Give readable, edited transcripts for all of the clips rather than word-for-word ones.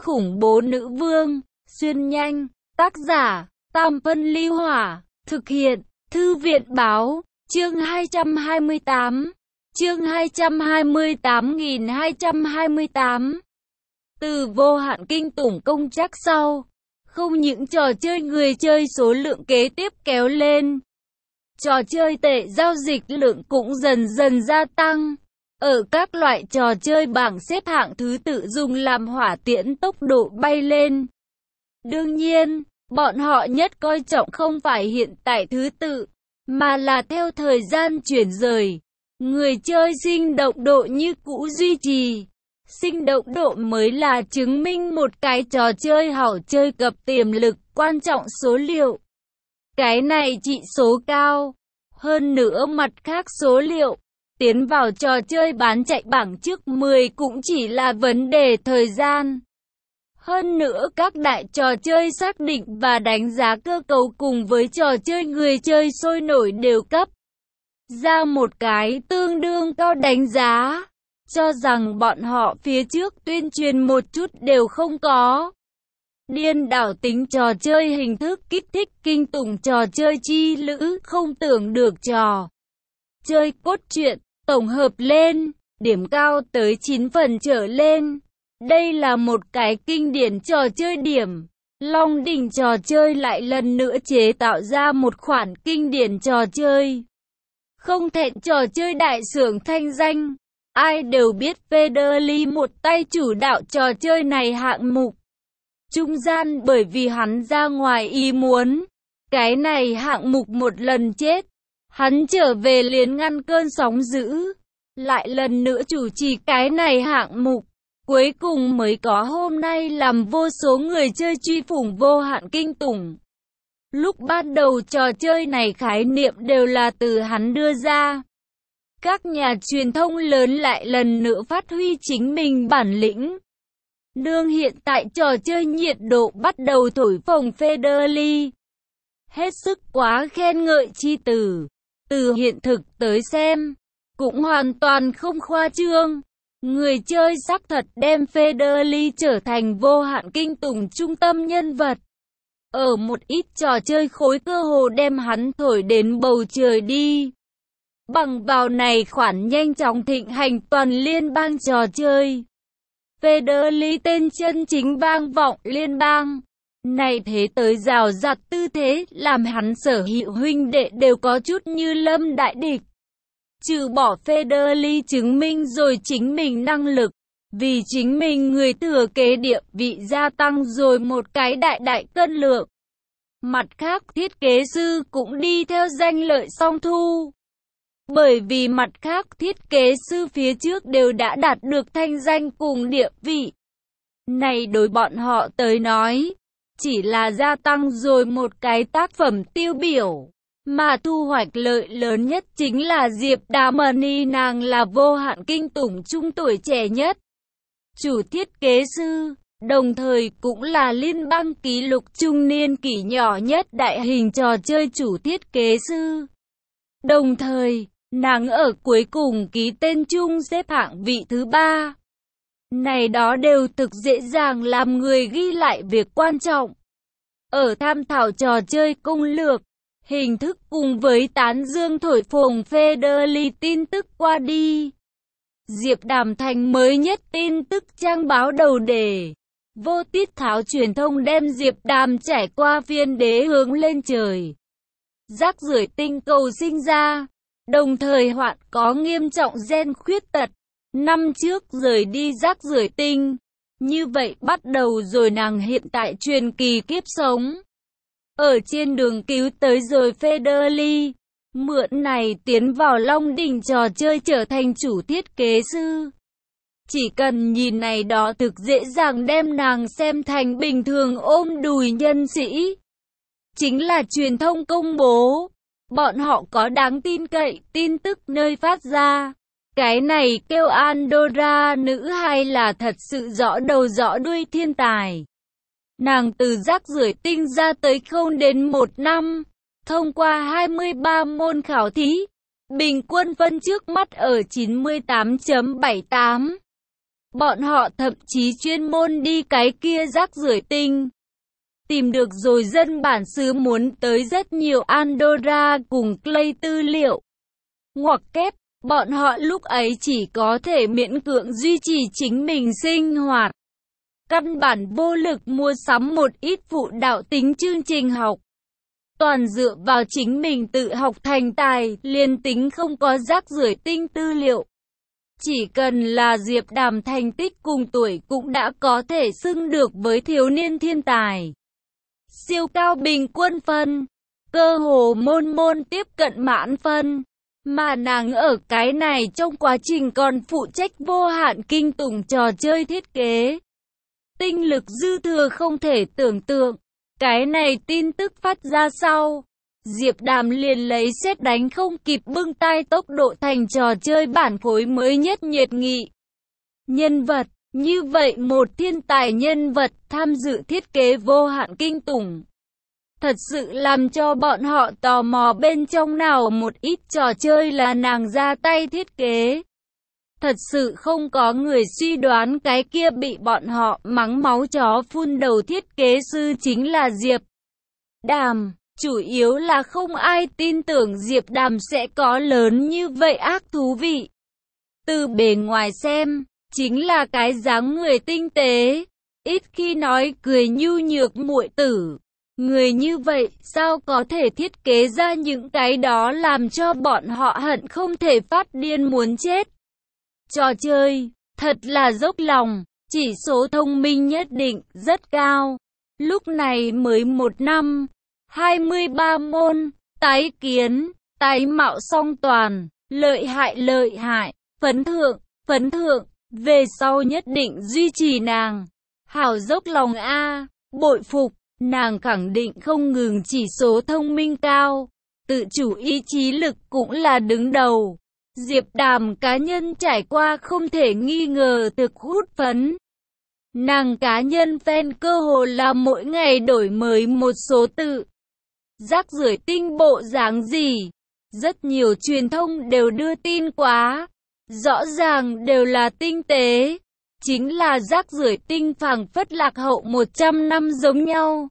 khủng bố nữ vương, xuyên nhanh, tác giả, Tam Phân Ly Hỏa, thực hiện, Thư viện Báo, chương 228, chương 228.228. Từ vô hạn kinh tủng công chắc sau, không những trò chơi người chơi số lượng kế tiếp kéo lên, trò chơi tệ giao dịch lượng cũng dần dần gia tăng. Ở các loại trò chơi bảng xếp hạng thứ tự dùng làm hỏa tiễn tốc độ bay lên. Đương nhiên, bọn họ nhất coi trọng không phải hiện tại thứ tự, mà là theo thời gian chuyển rời. Người chơi sinh động độ như cũ duy trì. Sinh động độ mới là chứng minh một cái trò chơi hảo chơi cập tiềm lực, quan trọng số liệu. Cái này trị số cao. Hơn nữa mặt khác số liệu, tiến vào trò chơi bán chạy bảng trước 10 cũng chỉ là vấn đề thời gian. Hơn nữa các đại trò chơi xác định và đánh giá cơ cấu cùng với trò chơi người chơi sôi nổi đều cấp ra một cái tương đương cao đánh giá, cho rằng bọn họ phía trước tuyên truyền một chút đều không có. Điên đảo tính trò chơi hình thức kích thích kinh tủng trò chơi chi lữ, không tưởng được trò chơi cốt truyện, tổng hợp lên, điểm cao tới 9 phần trở lên. Đây là một cái kinh điển trò chơi điểm. Long đỉnh trò chơi lại lần nữa chế tạo ra một khoản kinh điển trò chơi. Không thẹn trò chơi đại xưởng thanh danh. Ai đều biết Federly một tay chủ đạo trò chơi này hạng mục. Trung gian bởi vì hắn ra ngoài ý muốn. Cái này hạng mục một lần chết. Hắn trở về liền ngăn cơn sóng dữ. Lại lần nữa chủ trì cái này hạng mục. Cuối cùng mới có hôm nay làm vô số người chơi truy phủng vô hạn kinh tủng. Lúc ban đầu trò chơi này khái niệm đều là từ hắn đưa ra. Các nhà truyền thông lớn lại lần nữa phát huy chính mình bản lĩnh. Đương hiện tại trò chơi nhiệt độ bắt đầu thổi phồng Federly. Hết sức quá khen ngợi chi từ. Từ hiện thực tới xem, cũng hoàn toàn không khoa trương. Người chơi xác thật đem Federly trở thành vô hạn kinh tủng trung tâm nhân vật. Ở một ít trò chơi khối cơ hồ đem hắn thổi đến bầu trời đi. Bằng vào này khoản nhanh chóng thịnh hành toàn liên bang trò chơi. Federly tên chân chính vang vọng liên bang. Này thế tới rào rạt tư thế làm hắn sở hữu huynh đệ đều có chút như lâm đại địch. Trừ bỏ Federly chứng minh rồi chính mình năng lực, vì chính mình người thừa kế địa vị gia tăng rồi một cái đại cân lượng. Mặt khác thiết kế sư cũng đi theo danh lợi song thu. Bởi vì mặt khác thiết kế sư phía trước đều đã đạt được thanh danh cùng địa vị. Này đối bọn họ tới nói, chỉ là gia tăng rồi một cái tác phẩm tiêu biểu. Mà thu hoạch lợi lớn nhất chính là Diệp Damani, nàng là vô hạn kinh tủng trung tuổi trẻ nhất. Chủ thiết kế sư, đồng thời cũng là liên bang kỷ lục trung niên kỷ nhỏ nhất đại hình trò chơi chủ thiết kế sư. Đồng thời, nàng ở cuối cùng ký tên chung xếp hạng vị thứ 3. Này đó đều thực dễ dàng làm người ghi lại việc quan trọng. Ở tham thảo trò chơi công lược, hình thức cùng với tán dương thổi phồng Federly tin tức qua đi. Diệp Đàm thành mới nhất tin tức trang báo đầu đề. Vô tiết tháo truyền thông đem Diệp Đàm trải qua viên đế hướng lên trời. Rác rưởi tinh cầu sinh ra, đồng thời hoạn có nghiêm trọng gen khuyết tật. Năm trước rời đi rác rưởi tinh. Như vậy bắt đầu rồi nàng hiện tại truyền kỳ kiếp sống. Ở trên đường cứu tới rồi Federly, mượn này tiến vào Long đỉnh trò chơi trở thành chủ thiết kế sư. Chỉ cần nhìn này đó thực dễ dàng đem nàng xem thành bình thường ôm đùi nhân sĩ. Chính là truyền thông công bố, bọn họ có đáng tin cậy tin tức nơi phát ra. Cái này kêu Andorra nữ hay là thật sự rõ đầu rõ đuôi thiên tài. Nàng từ rác rưởi tinh ra tới không đến 1 năm, thông qua 23 môn khảo thí, bình quân phân trước mắt ở 98.78. Bọn họ thậm chí chuyên môn đi cái kia rác rưởi tinh. Tìm được rồi dân bản xứ muốn tới rất nhiều Andorra cùng Clay tư liệu. Ngoặc kép, bọn họ lúc ấy chỉ có thể miễn cưỡng duy trì chính mình sinh hoạt. Căn bản vô lực mua sắm một ít phụ đạo tính chương trình học. Toàn dựa vào chính mình tự học thành tài, liền tính không có rác rưởi tinh tư liệu. Chỉ cần là Diệp Đàm thành tích cùng tuổi cũng đã có thể xưng được với thiếu niên thiên tài. Siêu cao bình quân phân, cơ hồ môn môn tiếp cận mãn phân. Mà nàng ở cái này trong quá trình còn phụ trách vô hạn kinh tủng trò chơi thiết kế. Tinh lực dư thừa không thể tưởng tượng. Cái này tin tức phát ra sau. Diệp Đàm liền lấy sét đánh không kịp bưng tay tốc độ thành trò chơi bản phối mới nhất nhiệt nghị. Nhân vật, như vậy một thiên tài nhân vật tham dự thiết kế vô hạn kinh tủng. Thật sự làm cho bọn họ tò mò bên trong nào một ít trò chơi là nàng ra tay thiết kế. Thật sự không có người suy đoán cái kia bị bọn họ mắng máu chó phun đầu thiết kế sư chính là Diệp Đàm. Chủ yếu là không ai tin tưởng Diệp Đàm sẽ có lớn như vậy ác thú vị. Từ bề ngoài xem, chính là cái dáng người tinh tế, ít khi nói cười nhu nhược muội tử. Người như vậy sao có thể thiết kế ra những cái đó làm cho bọn họ hận không thể phát điên muốn chết. Trò chơi, thật là dốc lòng, chỉ số thông minh nhất định rất cao. Lúc này mới 1 năm, 23 môn, tái kiến, tái mạo song toàn, lợi hại, phấn thượng, về sau nhất định duy trì nàng. Hảo dốc lòng a, bội phục, nàng khẳng định không ngừng chỉ số thông minh cao, tự chủ ý chí lực cũng là đứng đầu. Diệp Đàm cá nhân trải qua không thể nghi ngờ thực hút phấn. Nàng cá nhân fan cơ hồ là mỗi ngày đổi mới một số tự. Rác rưởi tinh bộ dáng gì? Rất nhiều truyền thông đều đưa tin quá. Rõ ràng đều là tinh tế. Chính là rác rưởi tinh phảng phất lạc hậu 100 năm giống nhau.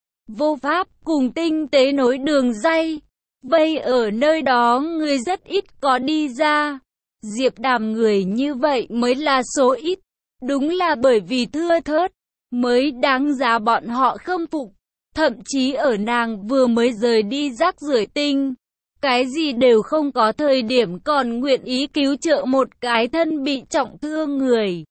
Vô pháp cùng tinh tế nối đường ray. Vây ở nơi đó người rất ít có đi ra. Diệp Đàm người như vậy mới là số ít. Đúng là bởi vì thưa thớt, mới đáng giá bọn họ khâm phục. Thậm chí ở nàng vừa mới rời đi rác rưởi tinh, cái gì đều không có thời điểm còn nguyện ý cứu trợ một cái thân bị trọng thương người.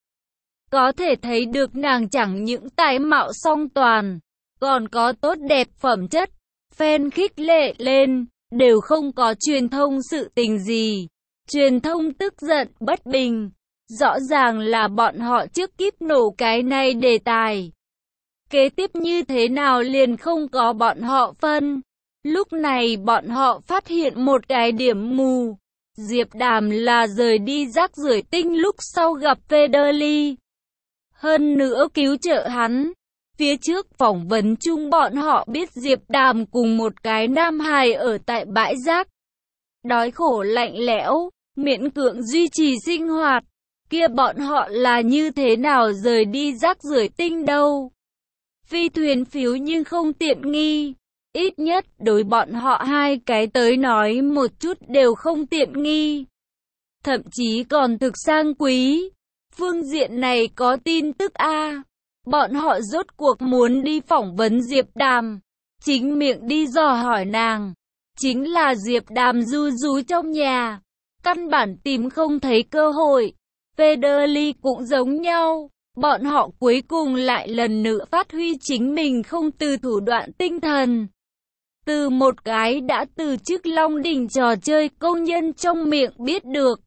Có thể thấy được nàng chẳng những tài mạo song toàn, còn có tốt đẹp phẩm chất. Fan khích lệ lên, đều không có truyền thông sự tình gì. Truyền thông tức giận bất bình. Rõ ràng là bọn họ trước kíp nổ cái này đề tài. Kế tiếp như thế nào liền không có bọn họ phân. Lúc này bọn họ phát hiện một cái điểm mù. Diệp Đàm là rời đi rác rưởi tinh lúc sau gặp Federli. Hơn nữa cứu trợ hắn. Phía trước phỏng vấn chung bọn họ biết Diệp Đàm cùng một cái nam hài ở tại bãi rác. Đói khổ lạnh lẽo, miễn cưỡng duy trì sinh hoạt. Kia bọn họ là như thế nào rời đi rác rưởi tinh đâu. Phi thuyền phiếu nhưng không tiện nghi. Ít nhất đối bọn họ hai cái tới nói một chút đều không tiện nghi. Thậm chí còn thực sang quý. Phương diện này có tin tức a. Bọn họ rốt cuộc muốn đi phỏng vấn Diệp Đàm. Chính miệng đi dò hỏi nàng. Chính là Diệp Đàm ru rú trong nhà. Căn bản tìm không thấy cơ hội. Federli cũng giống nhau. Bọn họ cuối cùng lại lần nữa phát huy chính mình không từ thủ đoạn tinh thần. Từ một cái đã từ chức Long Đỉnh trò chơi công nhân trong miệng biết được.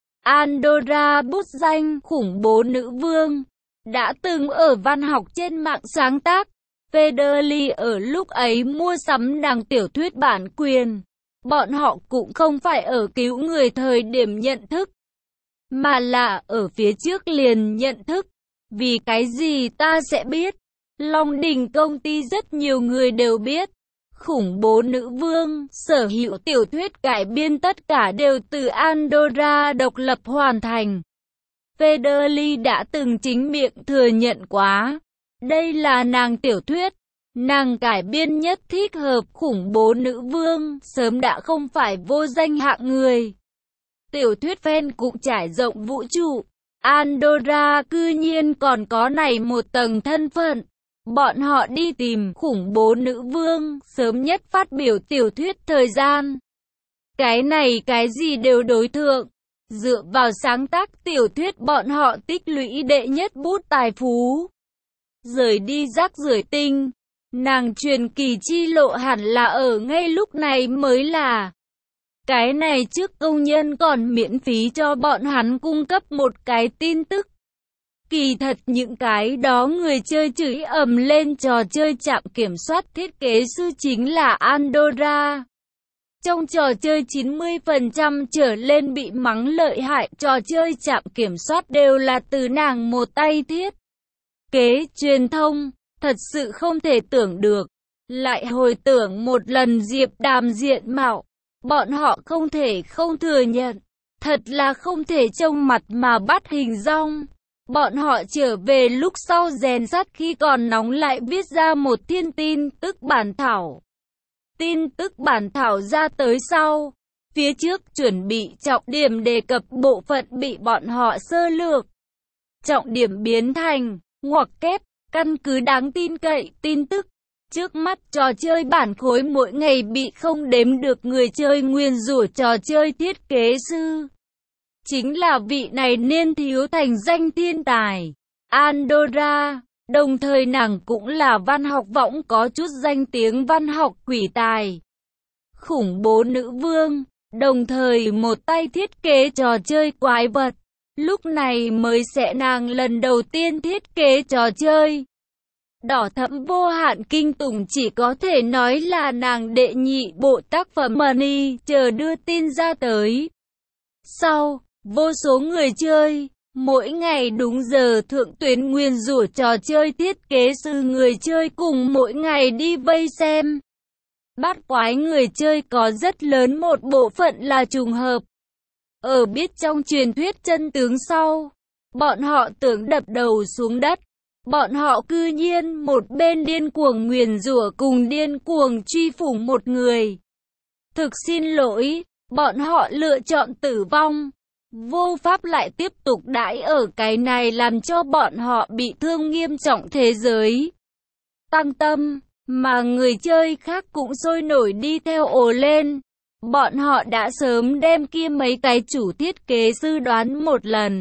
Andorra bút danh khủng bố nữ vương. Đã từng ở văn học trên mạng sáng tác. Federli ở lúc ấy mua sắm nàng tiểu thuyết bản quyền. Bọn họ cũng không phải ở cứu người thời điểm nhận thức. Mà là ở phía trước liền nhận thức. Vì cái gì ta sẽ biết? Long Đỉnh công ty rất nhiều người đều biết. Khủng bố nữ vương, sở hữu tiểu thuyết cải biên tất cả đều từ Andorra độc lập hoàn thành. Federly đã từng chính miệng thừa nhận quá. Đây là nàng tiểu thuyết, nàng cải biên nhất thích hợp khủng bố nữ vương, sớm đã không phải vô danh hạng người. Tiểu thuyết fan cũng trải rộng vũ trụ. Andorra cư nhiên còn có này một tầng thân phận. Bọn họ đi tìm khủng bố nữ vương, sớm nhất phát biểu tiểu thuyết thời gian. Cái này cái gì đều đối thượng. Dựa vào sáng tác tiểu thuyết bọn họ tích lũy đệ nhất bút tài phú. Rời đi rác rưởi tinh. Nàng truyền kỳ chi lộ hẳn là ở ngay lúc này mới là. Cái này trước công nhân còn miễn phí cho bọn hắn cung cấp một cái tin tức. Kỳ thật những cái đó người chơi chửi ầm lên trò chơi trạm kiểm soát thiết kế sư chính là Andorra. Trong trò chơi 90% trở lên bị mắng lợi hại trò chơi trạm kiểm soát đều là từ nàng một tay thiết kế truyền thông, thật sự không thể tưởng được. Lại hồi tưởng một lần Diệp Đàm diện mạo, bọn họ không thể không thừa nhận, thật là không thể trông mặt mà bắt hình dong. Bọn họ trở về lúc sau rèn sắt khi còn nóng lại viết ra một thiên tin tức bản thảo. Tin tức bản thảo ra tới sau, phía trước chuẩn bị trọng điểm đề cập bộ phận bị bọn họ sơ lược. Trọng điểm biến thành, ngoặc kép, căn cứ đáng tin cậy tin tức. Trước mắt trò chơi bản khối mỗi ngày bị không đếm được người chơi nguyền rủa trò chơi thiết kế sư. Chính là vị này niên thiếu thành danh thiên tài, Andorra. Đồng thời nàng cũng là văn học võng có chút danh tiếng văn học quỷ tài. Khủng bố nữ vương, đồng thời một tay thiết kế trò chơi quái vật. Lúc này mới sẽ nàng lần đầu tiên thiết kế trò chơi. Đỏ thẫm vô hạn kinh tủng chỉ có thể nói là nàng đệ nhị bộ tác phẩm Money chờ đưa tin ra tới. Sau, vô số người chơi, mỗi ngày đúng giờ thượng tuyến nguyền rủa trò chơi thiết kế sư người chơi cùng mỗi ngày đi vây xem. Bát quái người chơi có rất lớn một bộ phận là trùng hợp. Ở biết trong truyền thuyết chân tướng sau, bọn họ tưởng đập đầu xuống đất. Bọn họ cư nhiên một bên điên cuồng nguyền rủa cùng điên cuồng truy phủng một người. Thực xin lỗi, bọn họ lựa chọn tử vong. Vô pháp lại tiếp tục đãi ở cái này làm cho bọn họ bị thương nghiêm trọng thế giới. Tăng tâm, mà người chơi khác cũng sôi nổi đi theo ồ lên. Bọn họ đã sớm đem kia mấy cái chủ thiết kế sư đoán một lần.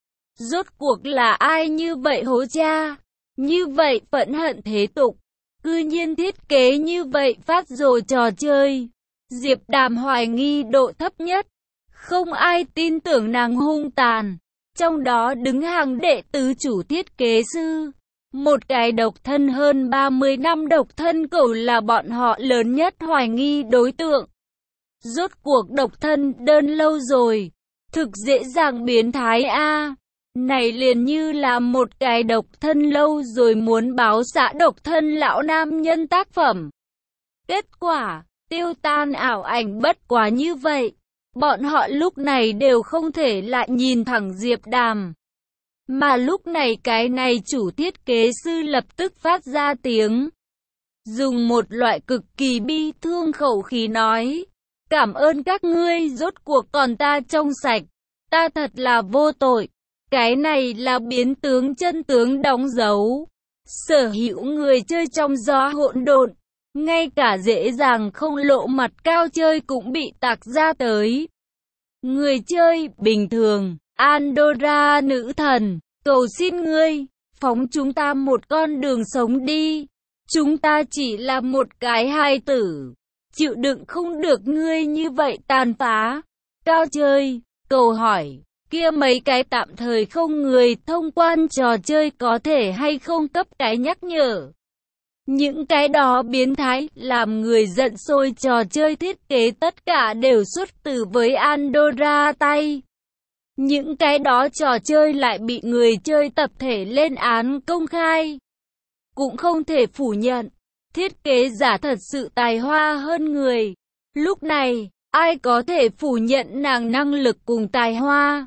Rốt cuộc là ai như vậy hố cha? Như vậy phẫn hận thế tục. Cư nhiên thiết kế như vậy phát rồi trò chơi. Diệp Đàm hoài nghi độ thấp nhất. Không ai tin tưởng nàng hung tàn. Trong đó đứng hàng đệ tứ chủ thiết kế sư. Một cái độc thân hơn 30 năm độc thân cậu là bọn họ lớn nhất hoài nghi đối tượng. Rốt cuộc độc thân đơn lâu rồi. Thực dễ dàng biến thái a. Này liền như là một cái độc thân lâu rồi muốn báo xã độc thân lão nam nhân tác phẩm. Kết quả, tiêu tan ảo ảnh bất quá như vậy. Bọn họ lúc này đều không thể lại nhìn thẳng Diệp Đàm. Mà lúc này cái này chủ thiết kế sư lập tức phát ra tiếng. Dùng một loại cực kỳ bi thương khẩu khí nói. Cảm ơn các ngươi rốt cuộc còn ta trong sạch. Ta thật là vô tội. Cái này là biến tướng chân tướng đóng dấu. Sở hữu người chơi trong gió hỗn độn. Ngay cả dễ dàng không lộ mặt cao chơi cũng bị tạc ra tới. Người chơi bình thường, Andorra nữ thần, cầu xin ngươi, phóng chúng ta một con đường sống đi. Chúng ta chỉ là một cái hài tử, chịu đựng không được ngươi như vậy tàn phá. Cao chơi, cầu hỏi, kia mấy cái tạm thời không người thông quan trò chơi có thể hay không cấp cái nhắc nhở. Những cái đó biến thái làm người giận sôi trò chơi thiết kế tất cả đều xuất từ với Andorra tay. Những cái đó trò chơi lại bị người chơi tập thể lên án công khai. Cũng không thể phủ nhận, thiết kế giả thật sự tài hoa hơn người. Lúc này, ai có thể phủ nhận nàng năng lực cùng tài hoa.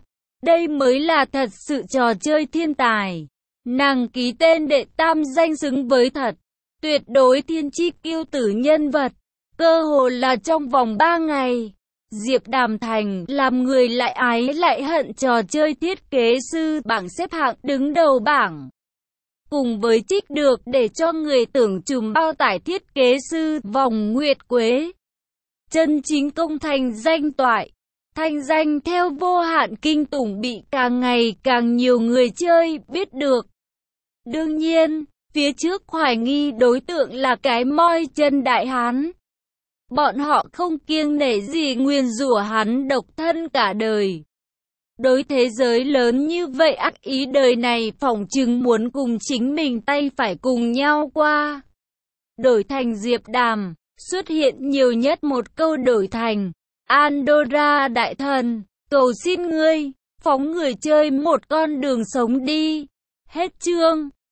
Đây mới là thật sự trò chơi thiên tài. Nàng ký tên đệ tam danh xứng với thật. Tuyệt đối thiên chi kiêu tử nhân vật. Cơ hồ là trong vòng 3 ngày. Diệp Đàm thành làm người lại ái lại hận trò chơi thiết kế sư bảng xếp hạng đứng đầu bảng. Cùng với trích được để cho người tưởng trùm bao tải thiết kế sư vòng nguyệt quế. Chân chính công thành danh toại. Thanh danh theo vô hạn kinh tủng bị càng ngày càng nhiều người chơi biết được. Đương nhiên, phía trước hoài nghi đối tượng là cái moi chân đại hán. Bọn họ không kiêng nể gì nguyền rủa hắn độc thân cả đời. Đối thế giới lớn như vậy ác ý đời này phỏng chừng muốn cùng chính mình tay phải cùng nhau qua. Đổi thành Diệp Đàm, xuất hiện nhiều nhất một câu đổi thành Andorra đại thần, cầu xin ngươi, phóng người chơi một con đường sống đi. Hết chương.